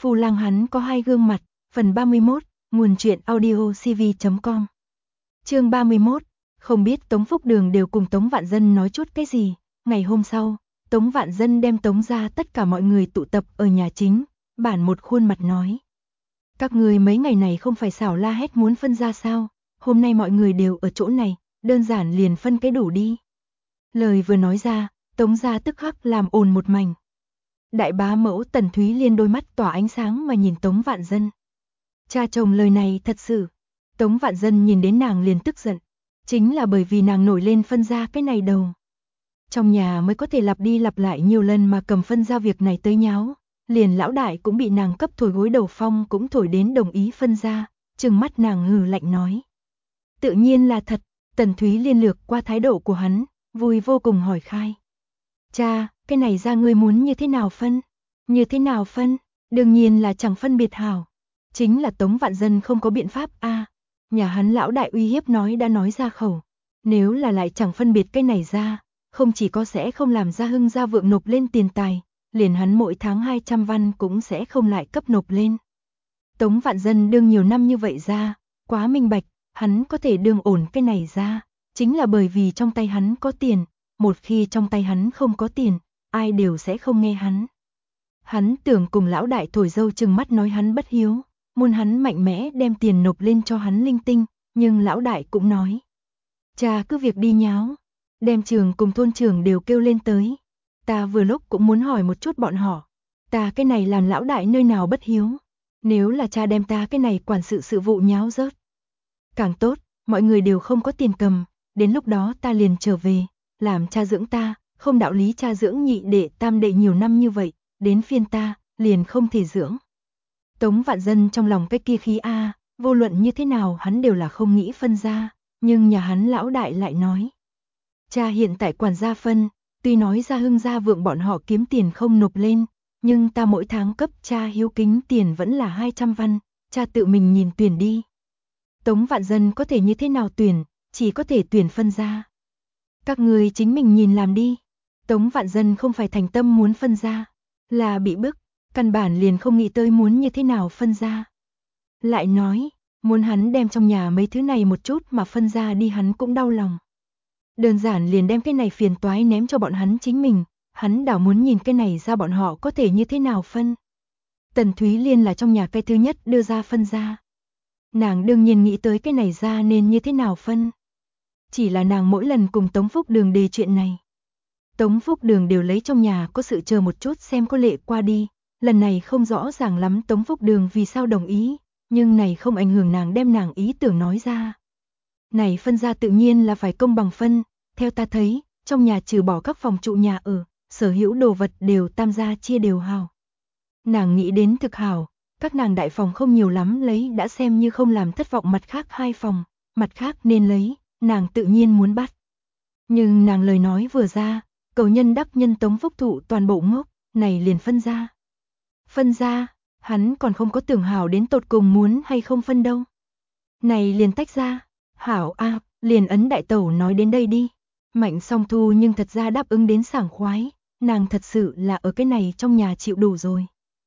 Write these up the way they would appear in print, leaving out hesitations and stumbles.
Phu lang hắn có hai gương mặt, phần 31, nguồn truyện audio cv.com. Chương 31, không biết Tống Phúc Đường đều cùng Tống Vạn Dân nói chút cái gì. Ngày hôm sau, Tống Vạn Dân đem Tống ra tất cả mọi người tụ tập ở nhà chính, bản một khuôn mặt nói. Các người mấy ngày này không phải xảo la hét muốn phân ra sao, hôm nay mọi người đều ở chỗ này, đơn giản liền phân cái đủ đi. Lời vừa nói ra, Tống ra tức khắc làm ồn một mảnh. Đại bá mẫu Tần Thúy Liên đôi mắt tỏa ánh sáng mà nhìn Tống Vạn Dân. Cha chồng lời này thật sự. Tống Vạn Dân nhìn đến nàng liền tức giận. Chính là bởi vì nàng nổi lên phân ra cái này đầu. Trong nhà mới có thể lặp đi lặp lại nhiều lần mà cầm phân ra việc này tới nháo. Liền lão đại cũng bị nàng cấp thổi gối đầu phong cũng thổi đến đồng ý phân ra. Trừng mắt nàng hừ lạnh nói. Tự nhiên là thật. Tần Thúy Liên lược qua thái độ của hắn, vui vô cùng hỏi khai. Cha, cái này ra ngươi muốn như thế nào phân? Như thế nào phân? Đương nhiên là chẳng phân biệt hảo. Chính là Tống Vạn Dân không có biện pháp a. Nhà hắn lão đại uy hiếp nói đã nói ra khẩu. Nếu là lại chẳng phân biệt cái này ra, không chỉ có sẽ không làm ra Hưng gia vượng nộp lên tiền tài, liền hắn mỗi tháng 200 văn cũng sẽ không lại cấp nộp lên. Tống Vạn Dân đương nhiều năm như vậy ra, quá minh bạch, hắn có thể đương ổn cái này ra, chính là bởi vì trong tay hắn có tiền. Một khi trong tay hắn không có tiền, ai đều sẽ không nghe hắn. Hắn tưởng cùng lão đại thổi dâu trừng mắt nói hắn bất hiếu, muốn hắn mạnh mẽ đem tiền nộp lên cho hắn linh tinh, nhưng lão đại cũng nói. Cha cứ việc đi nháo, đem trường cùng thôn trưởng đều kêu lên tới. Ta vừa lúc cũng muốn hỏi một chút bọn họ, ta cái này làm lão đại nơi nào bất hiếu, nếu là cha đem ta cái này quản sự vụ nháo rớt. Càng tốt, mọi người đều không có tiền cầm, đến lúc đó ta liền trở về. Làm cha dưỡng ta, không đạo lý cha dưỡng nhị đệ tam đệ nhiều năm như vậy, đến phiên ta, liền không thể dưỡng. Tống Vạn Dân trong lòng cái kia khí a, vô luận như thế nào hắn đều là không nghĩ phân ra, nhưng nhà hắn lão đại lại nói. Cha hiện tại quản gia phân, tuy nói ra Hưng gia vượng bọn họ kiếm tiền không nộp lên, nhưng ta mỗi tháng cấp cha hiếu kính tiền vẫn là 200 văn, cha tự mình nhìn tuyển đi. Tống Vạn Dân có thể như thế nào tuyển, chỉ có thể tuyển phân ra. Các người chính mình nhìn làm đi. Tống Vạn Dân không phải thành tâm muốn phân ra, là bị bức, căn bản liền không nghĩ tới muốn như thế nào phân ra. Lại nói, muốn hắn đem trong nhà mấy thứ này một chút mà phân ra đi hắn cũng đau lòng. Đơn giản liền đem cái này phiền toái ném cho bọn hắn chính mình, hắn đảo muốn nhìn cái này ra bọn họ có thể như thế nào phân. Tần Thúy Liên là trong nhà cái thứ nhất đưa ra phân ra. Nàng đương nhiên nghĩ tới cái này ra nên như thế nào phân. Chỉ là nàng mỗi lần cùng Tống Phúc Đường đề chuyện này. Tống Phúc Đường đều lấy trong nhà có sự chờ một chút xem có lệ qua đi. Lần này không rõ ràng lắm Tống Phúc Đường vì sao đồng ý, nhưng này không ảnh hưởng nàng đem nàng ý tưởng nói ra. Này phân ra tự nhiên là phải công bằng phân, theo ta thấy, trong nhà trừ bỏ các phòng trụ nhà ở, sở hữu đồ vật đều tam gia chia đều hào. Nàng nghĩ đến thực hảo, các nàng đại phòng không nhiều lắm lấy đã xem như không làm thất vọng mặt khác hai phòng, mặt khác nên lấy. Nàng tự nhiên muốn bắt. Nhưng nàng lời nói vừa ra, cầu nhân đắc nhân Tống Phúc Thụ toàn bộ ngốc, này liền phân ra. Phân ra, hắn còn không có tưởng hảo đến tột cùng muốn hay không phân đâu. Này liền tách ra, hảo a, liền ấn đại tẩu nói đến đây đi. Mạnh Song Thu nhưng thật ra đáp ứng đến sảng khoái, nàng thật sự là ở cái này trong nhà chịu đủ rồi.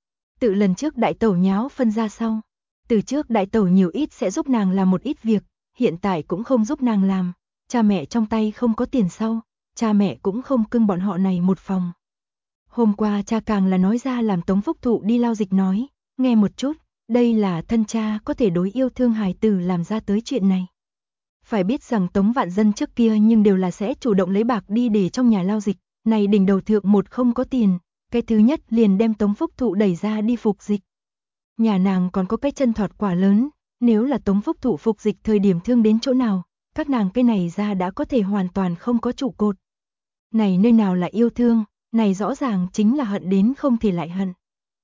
Tự lần trước đại tẩu nháo phân ra sau, từ trước đại tẩu nhiều ít sẽ giúp nàng làm một ít việc. Hiện tại cũng không giúp nàng làm, cha mẹ trong tay không có tiền sau, cha mẹ cũng không cưng bọn họ này một phòng. Hôm qua cha càng là nói ra làm Tống Phúc Thụ đi lao dịch nói, nghe một chút, đây là thân cha có thể đối yêu thương hài tử làm ra tới chuyện này. Phải biết rằng Tống Vạn Dân trước kia nhưng đều là sẽ chủ động lấy bạc đi để trong nhà lao dịch, này đỉnh đầu thượng một không có tiền, cái thứ nhất liền đem Tống Phúc Thụ đẩy ra đi phục dịch. Nhà nàng còn có cái chân thọt quả lớn. Nếu là Tống Phúc Thụ phục dịch thời điểm thương đến chỗ nào, các nàng cái này ra đã có thể hoàn toàn không có trụ cột. Này nơi nào là yêu thương, này rõ ràng chính là hận đến không thể lại hận.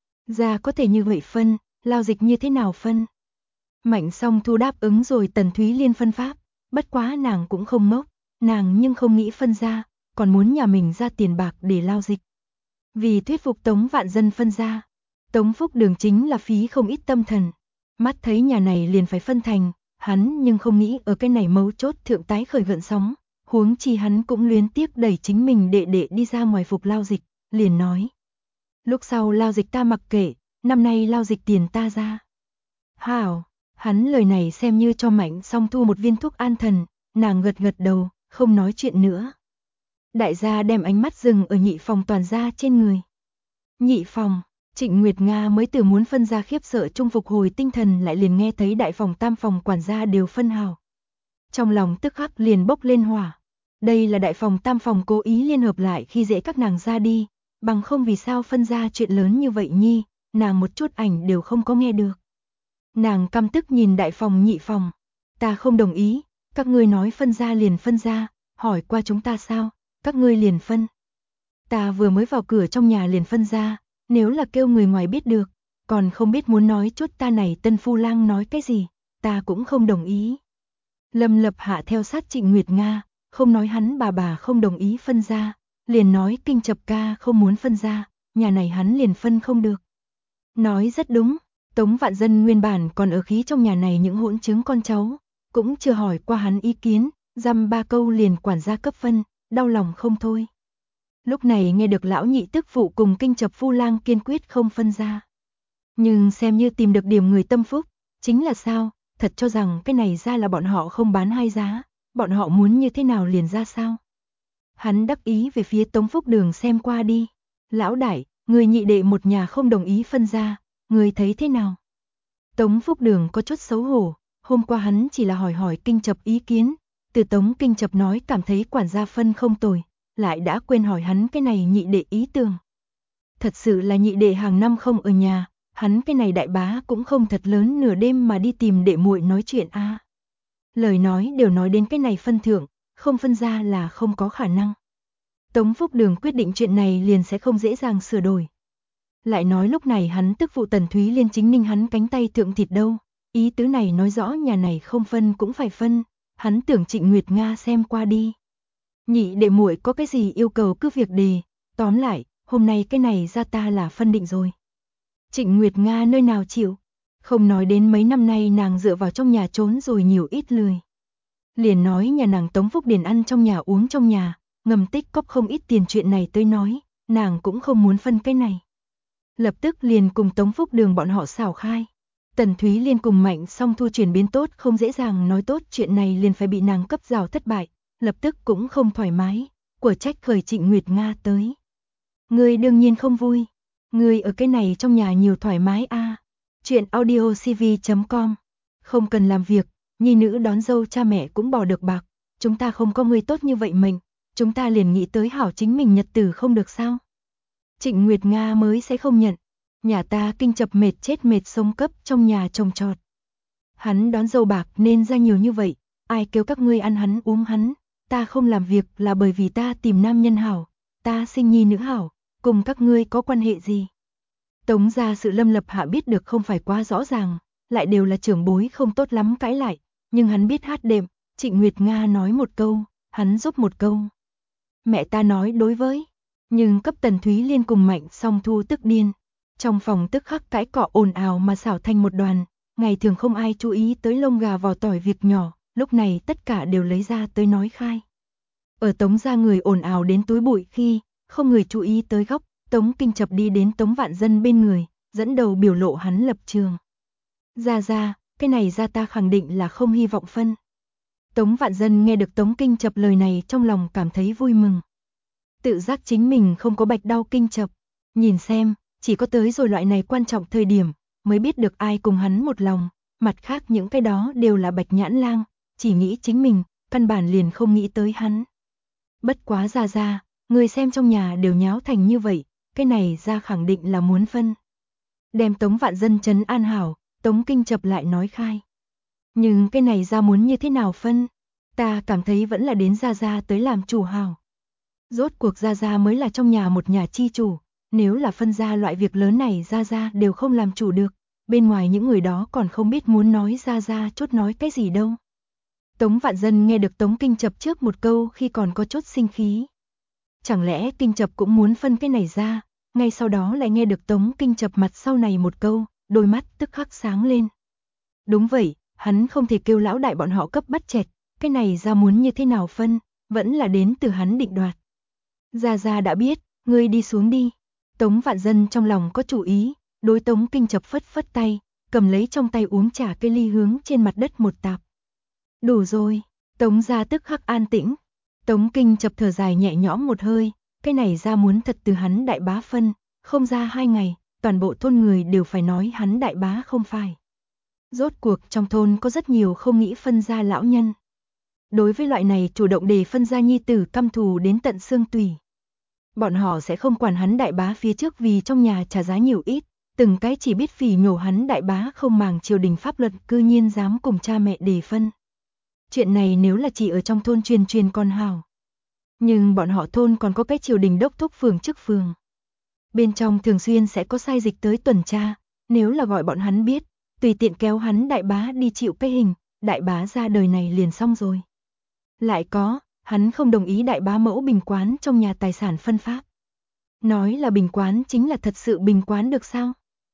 Ra có thể như vậy phân, lao dịch như thế nào phân. Mạnh Song Thu đáp ứng rồi Tần Thúy Liên phân pháp, bất quá nàng cũng không ngốc, nàng nhưng không nghĩ phân ra, còn muốn nhà mình ra tiền bạc để lao dịch. Vì thuyết phục Tống Vạn Dân phân ra, Tống Phúc Đường chính là phí không ít tâm thần. Mắt thấy nhà này liền phải phân thành, hắn nhưng không nghĩ ở cái này mấu chốt thượng tái khởi gợn sóng, huống chi hắn cũng luyến tiếc đẩy chính mình đệ đệ đi ra ngoài phục lao dịch, liền nói. Lúc sau lao dịch ta mặc kệ, năm nay lao dịch tiền ta ra. Hảo, hắn lời này xem như cho Mạnh Song Thu một viên thuốc an thần, nàng gật gật đầu, không nói chuyện nữa. Đại gia đem ánh mắt dừng ở Nhị Phòng toàn gia trên người. Nhị Phòng, Trịnh Nguyệt Nga mới từ muốn phân ra khiếp sợ trung phục hồi tinh thần lại liền nghe thấy đại phòng tam phòng quản gia đều phân hào. Trong lòng tức khắc liền bốc lên hỏa. Đây là đại phòng tam phòng cố ý liên hợp lại khi dễ các nàng ra đi, bằng không vì sao phân ra chuyện lớn như vậy nhi, nàng một chút ảnh đều không có nghe được. Nàng căm tức nhìn đại phòng nhị phòng, ta không đồng ý, các ngươi nói phân ra liền phân ra, hỏi qua chúng ta sao, các ngươi liền phân. Ta vừa mới vào cửa trong nhà liền phân ra, nếu là kêu người ngoài biết được, còn không biết muốn nói chút ta này tân phu lang nói cái gì, ta cũng không đồng ý. Lâm Lập Hạ theo sát Trịnh Nguyệt Nga, không nói hắn bà không đồng ý phân ra, liền nói Kinh Chập ca không muốn phân ra, nhà này hắn liền phân không được. Nói rất đúng, Tống Vạn Dân nguyên bản còn ở khí trong nhà này những hỗn chứng con cháu, cũng chưa hỏi qua hắn ý kiến, dăm ba câu liền quản gia cấp phân, đau lòng không thôi. Lúc này nghe được lão nhị tức phụ cùng Kinh Chập phu lang kiên quyết không phân ra. Nhưng xem như tìm được điểm người tâm phúc, chính là sao, thật cho rằng cái này ra là bọn họ không bán hai giá, bọn họ muốn như thế nào liền ra sao. Hắn đắc ý về phía Tống Phúc Đường xem qua đi. Lão đại, người nhị đệ một nhà không đồng ý phân ra, người thấy thế nào? Tống Phúc Đường có chút xấu hổ, hôm qua hắn chỉ là hỏi Kinh Chập ý kiến, từ Tống Kinh Chập nói cảm thấy quản gia phân không tồi, lại đã quên hỏi hắn cái này nhị đệ ý tưởng. Thật sự là nhị đệ hàng năm không ở nhà, hắn cái này đại bá cũng không thật lớn nửa đêm mà đi tìm đệ muội nói chuyện a. Lời nói đều nói đến cái này phân thượng, không phân ra là không có khả năng. Tống Phúc Đường quyết định chuyện này liền sẽ không dễ dàng sửa đổi. Lại nói lúc này hắn tức phụ Tần Thúy Liên chính ninh hắn cánh tay thượng thịt đâu, ý tứ này nói rõ nhà này không phân cũng phải phân, hắn tưởng Trịnh Nguyệt Nga xem qua đi. Nhị đệ muội có cái gì yêu cầu cứ việc đề, tóm lại, hôm nay cái này ra ta là phân định rồi. Trịnh Nguyệt Nga nơi nào chịu, không nói đến mấy năm nay nàng dựa vào trong nhà trốn rồi nhiều ít lười. Liền nói nhà nàng Tống Phúc Điền ăn trong nhà uống trong nhà, ngầm tích cóp không ít tiền chuyện này tới nói, nàng cũng không muốn phân cái này. Lập tức liền cùng Tống Phúc Đường bọn họ xảo khai. Tần Thúy Liên cùng Mạnh Song Thu chuyển biến tốt không dễ dàng nói tốt chuyện này liền phải bị nàng cấp rào thất bại, lập tức cũng không thoải mái, của trách khởi Trịnh Nguyệt Nga tới. Ngươi đương nhiên không vui, ngươi ở cái này trong nhà nhiều thoải mái a. Chuyện audiocv.com. Không cần làm việc, nhi nữ đón dâu cha mẹ cũng bỏ được bạc, chúng ta không có người tốt như vậy mình, chúng ta liền nghĩ tới hảo chính mình nhật tử không được sao? Trịnh Nguyệt Nga mới sẽ không nhận, nhà ta Kinh Chập mệt chết mệt sống cấp trong nhà trồng trọt. Hắn đón dâu bạc nên ra nhiều như vậy, ai kêu các ngươi ăn hắn uống hắn, ta không làm việc là bởi vì ta tìm nam nhân hảo, ta sinh nhi nữ hảo, cùng các ngươi có quan hệ gì? Tống gia sự Lâm Lập Hạ biết được không phải quá rõ ràng, lại đều là trưởng bối không tốt lắm cãi lại, nhưng hắn biết hát đệm, Trịnh Nguyệt Nga nói một câu, hắn giúp một câu. Mẹ ta nói đối với, nhưng cấp Tần Thúy Liên cùng Mạnh Song Thu tức điên, trong phòng tức khắc cãi cọ ồn ào mà xảo thành một đoàn, ngày thường không ai chú ý tới lông gà vỏ tỏi việc nhỏ, lúc này tất cả đều lấy ra tới nói khai. Ở Tống gia người ồn ào đến túi bụi khi, không người chú ý tới góc, Tống Kinh Chập đi đến Tống Vạn Dân bên người, dẫn đầu biểu lộ hắn lập trường. Ra, cái này ra ta khẳng định là không hy vọng phân. Tống Vạn Dân nghe được Tống Kinh Chập lời này trong lòng cảm thấy vui mừng. Tự giác chính mình không có bạch đau Kinh Chập, nhìn xem, chỉ có tới rồi loại này quan trọng thời điểm, mới biết được ai cùng hắn một lòng, mặt khác những cái đó đều là bạch nhãn lang, chỉ nghĩ chính mình, căn bản liền không nghĩ tới hắn. Bất quá ra, người xem trong nhà đều nháo thành như vậy, cái này ra khẳng định là muốn phân. Đem Tống Vạn Dân trấn an hảo, Tống Kinh Chập lại nói khai. Nhưng cái này ra muốn như thế nào phân? Ta cảm thấy vẫn là đến ra tới làm chủ hảo. Rốt cuộc ra mới là trong nhà một nhà chi chủ, nếu là phân ra loại việc lớn này ra đều không làm chủ được, bên ngoài những người đó còn không biết muốn nói ra chốt nói cái gì đâu. Tống Vạn Dân nghe được Tống Kinh Chập trước một câu khi còn có chút sinh khí. Chẳng lẽ Kinh Chập cũng muốn phân cái này ra, ngay sau đó lại nghe được Tống Kinh Chập mặt sau này một câu, đôi mắt tức khắc sáng lên. Đúng vậy, hắn không thể kêu lão đại bọn họ cấp bắt chẹt, cái này ra muốn như thế nào phân, vẫn là đến từ hắn định đoạt. Ra đã biết, ngươi đi xuống đi. Tống Vạn Dân trong lòng có chủ ý, đối Tống Kinh Chập phất phất tay, cầm lấy trong tay uống trà cây ly hướng trên mặt đất một tạp. Đủ rồi, Tống gia tức khắc an tĩnh. Tống Kinh Chập thở dài nhẹ nhõm một hơi, cái này ra muốn thật từ hắn đại bá phân, không ra 2 ngày, toàn bộ thôn người đều phải nói hắn đại bá không phải. Rốt cuộc trong thôn có rất nhiều không nghĩ phân gia lão nhân. Đối với loại này chủ động đề phân gia nhi tử căm thù đến tận xương tủy. Bọn họ sẽ không quản hắn đại bá phía trước vì trong nhà trả giá nhiều ít, từng cái chỉ biết phỉ nhổ hắn đại bá không màng triều đình pháp luật cư nhiên dám cùng cha mẹ đề phân. Chuyện này nếu là chỉ ở trong thôn truyền còn hào. Nhưng bọn họ thôn còn có cái triều đình đốc thúc phường chức phường. Bên trong thường xuyên sẽ có sai dịch tới tuần tra, nếu là gọi bọn hắn biết, tùy tiện kéo hắn đại bá đi chịu cái hình, đại bá ra đời này liền xong rồi. Lại có, hắn không đồng ý đại bá mẫu bình quán trong nhà tài sản phân pháp. Nói là bình quán chính là thật sự bình quán được sao?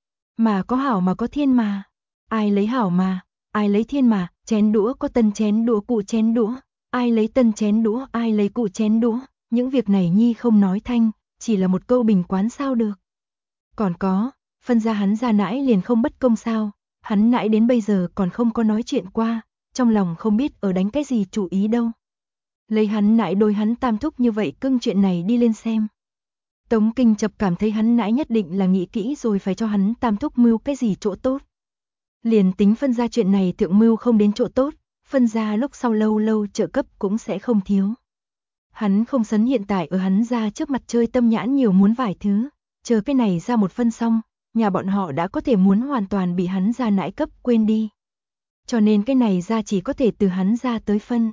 Mà có hảo mà có thiên mà. Ai lấy hảo mà, ai lấy thiên mà, chén đũa có tân chén đũa cụ chén đũa, ai lấy tân chén đũa, ai lấy cụ chén đũa, những việc này nhi không nói thanh, chỉ là một câu bình quán sao được. Còn có, phân ra hắn ra nãi liền không bất công sao, hắn nãi đến bây giờ còn không có nói chuyện qua, trong lòng không biết ở đánh cái gì chủ ý đâu. Lấy hắn nãi đôi hắn tam thúc như vậy cưng chuyện này đi lên xem. Tống Kinh Chập cảm thấy hắn nãi nhất định là nghĩ kỹ rồi phải cho hắn tam thúc mưu cái gì chỗ tốt. Liền tính phân ra chuyện này thượng mưu không đến chỗ tốt, phân ra lúc sau lâu lâu trợ cấp cũng sẽ không thiếu. Hắn không sấn hiện tại ở hắn ra trước mặt chơi tâm nhãn nhiều muốn vài thứ, chờ cái này ra một phân xong, nhà bọn họ đã có thể muốn hoàn toàn bị hắn ra nãi cấp quên đi. Cho nên cái này ra chỉ có thể từ hắn ra tới phân.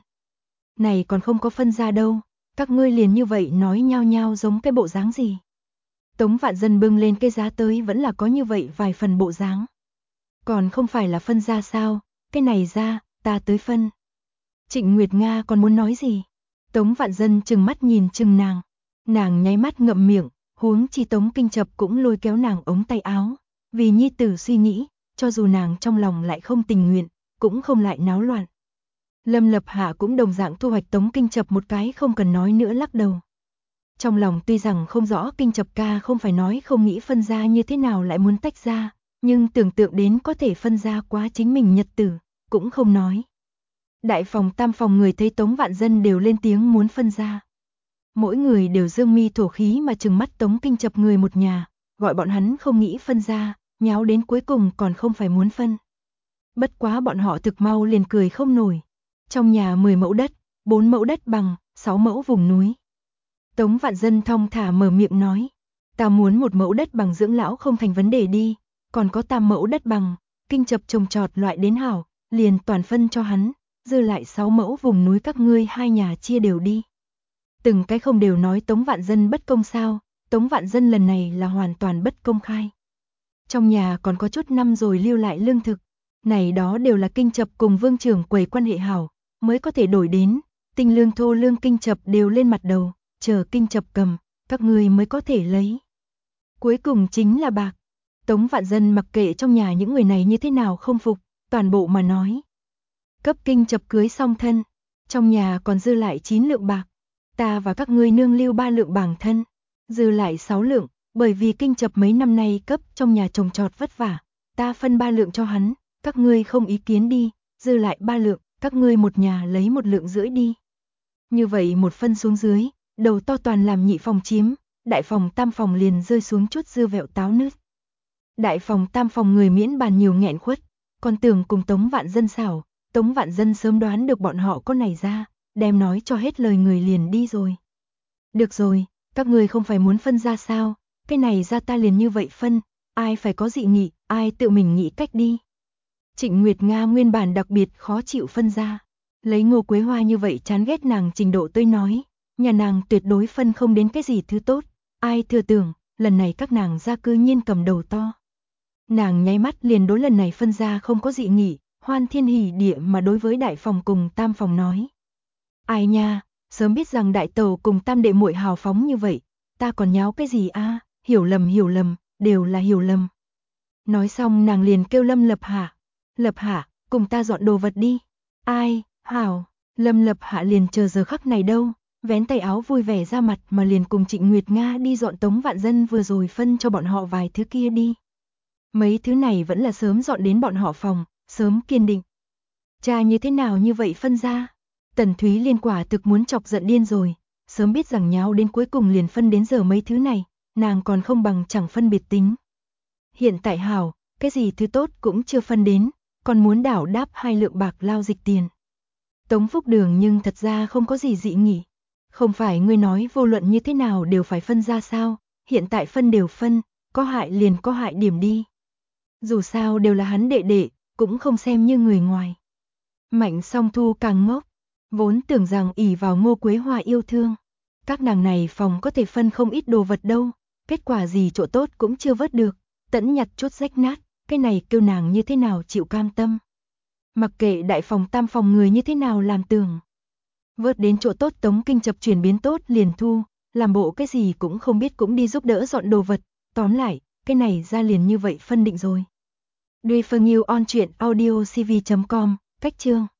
Này còn không có phân ra đâu, các ngươi liền như vậy nói nhao nhao giống cái bộ dáng gì. Tống Vạn Dân bưng lên cái giá tới vẫn là có như vậy vài phần bộ dáng. Còn không phải là phân ra sao, cái này ra, ta tới phân. Trịnh Nguyệt Nga còn muốn nói gì? Tống Vạn Dân trừng mắt nhìn chừng nàng nháy mắt ngậm miệng, huống chi Tống Kinh Chập cũng lôi kéo nàng ống tay áo, vì nhi tử suy nghĩ, cho dù nàng trong lòng lại không tình nguyện, cũng không lại náo loạn. Lâm Lập Hạ cũng đồng dạng thu hoạch Tống Kinh Chập một cái không cần nói nữa lắc đầu. Trong lòng tuy rằng không rõ Kinh Chập ca không phải nói không nghĩ phân ra như thế nào lại muốn tách ra, nhưng tưởng tượng đến có thể phân ra quá chính mình nhật tử, cũng không nói. Đại phòng tam phòng người thấy Tống Vạn Dân đều lên tiếng muốn phân ra. Mỗi người đều dương mi thổ khí mà trừng mắt Tống Kinh Chập người một nhà, gọi bọn hắn không nghĩ phân ra, nháo đến cuối cùng còn không phải muốn phân. Bất quá bọn họ thực mau liền cười không nổi. Trong nhà 10 mẫu đất, 4 mẫu đất bằng, 6 mẫu vùng núi. Tống Vạn Dân thong thả mở miệng nói, ta muốn 1 mẫu đất bằng dưỡng lão không thành vấn đề đi, còn có 8 mẫu đất bằng, Kinh Chập trồng trọt loại đến hảo, liền toàn phân cho hắn, dư lại 6 mẫu vùng núi các ngươi hai nhà chia đều đi. Từng cái không đều nói Tống Vạn Dân bất công sao, Tống Vạn Dân lần này là hoàn toàn bất công khai. Trong nhà còn có chút năm rồi lưu lại lương thực, này đó đều là Kinh Chập cùng Vương trưởng quầy quan hệ hảo, mới có thể đổi đến, tinh lương thô lương Kinh Chập đều lên mặt đầu, chờ Kinh Chập cầm, các ngươi mới có thể lấy. Cuối cùng chính là bạc. Tống Vạn Dân mặc kệ trong nhà những người này như thế nào không phục, toàn bộ mà nói. Cấp Kinh Chập cưới xong thân, trong nhà còn dư lại 9 lượng bạc, ta và các ngươi nương lưu 3 lượng bảng thân, dư lại 6 lượng, bởi vì Kinh Chập mấy năm nay cấp trong nhà trồng trọt vất vả, ta phân 3 lượng cho hắn, các ngươi không ý kiến đi, dư lại 3 lượng, các ngươi một nhà lấy 1 lượng rưỡi đi. Như vậy một phân xuống dưới, đầu to toàn làm nhị phòng chiếm, đại phòng tam phòng liền rơi xuống chút dư vẹo táo nứt. Đại phòng tam phòng người miễn bàn nhiều nghẹn khuất, còn tưởng cùng Tống Vạn Dân xảo, Tống Vạn Dân sớm đoán được bọn họ có này ra, đem nói cho hết lời người liền đi rồi. Được rồi, các ngươi không phải muốn phân ra sao, cái này ra ta liền như vậy phân, ai phải có dị nghị, ai tự mình nghĩ cách đi. Trịnh Nguyệt Nga nguyên bản đặc biệt khó chịu phân ra, lấy Ngô Quế Hoa như vậy chán ghét nàng trình độ tôi nói, nhà nàng tuyệt đối phân không đến cái gì thứ tốt, ai thừa tưởng, lần này các nàng ra cư nhiên cầm đầu to. Nàng nháy mắt liền đối lần này phân ra không có dị nghị, hoan thiên hỉ địa mà đối với đại phòng cùng tam phòng nói. Ai nha, sớm biết rằng đại tàu cùng tam đệ muội hào phóng như vậy, ta còn nháo cái gì a? Hiểu lầm, đều là hiểu lầm. Nói xong nàng liền kêu Lâm Lập Hạ, cùng ta dọn đồ vật đi. Ai, hảo, Lâm Lập Hạ liền chờ giờ khắc này đâu, vén tay áo vui vẻ ra mặt mà liền cùng Trịnh Nguyệt Nga đi dọn Tống Vạn Dân vừa rồi phân cho bọn họ vài thứ kia đi. Mấy thứ này vẫn là sớm dọn đến bọn họ phòng, sớm kiên định. Cha như thế nào như vậy phân ra? Tần Thúy Liên quả thực muốn chọc giận điên rồi, sớm biết rằng nháo đến cuối cùng liền phân đến giờ mấy thứ này, nàng còn không bằng chẳng phân biệt tính. Hiện tại hảo, cái gì thứ tốt cũng chưa phân đến, còn muốn đảo đáp 2 lượng bạc lao dịch tiền. Tống Phúc Đường nhưng thật ra không có gì dị nghị. Không phải ngươi nói vô luận như thế nào đều phải phân ra sao, hiện tại phân đều phân, có hại liền có hại điểm đi. Dù sao đều là hắn đệ đệ, cũng không xem như người ngoài. Mạnh Song Thu càng ngốc, vốn tưởng rằng ỷ vào Ngô Quế Hoa yêu thương. Các nàng này phòng có thể phân không ít đồ vật đâu, kết quả gì chỗ tốt cũng chưa vớt được, tẫn nhặt chút rách nát, cái này kêu nàng như thế nào chịu cam tâm. Mặc kệ đại phòng tam phòng người như thế nào làm tưởng. Vớt đến chỗ tốt Tống Kinh Chập chuyển biến tốt liền thu, làm bộ cái gì cũng không biết cũng đi giúp đỡ dọn đồ vật, tóm lại, cái này ra liền như vậy phân định rồi. Duy Phương Yêu on truyện audio cv.com, cách chương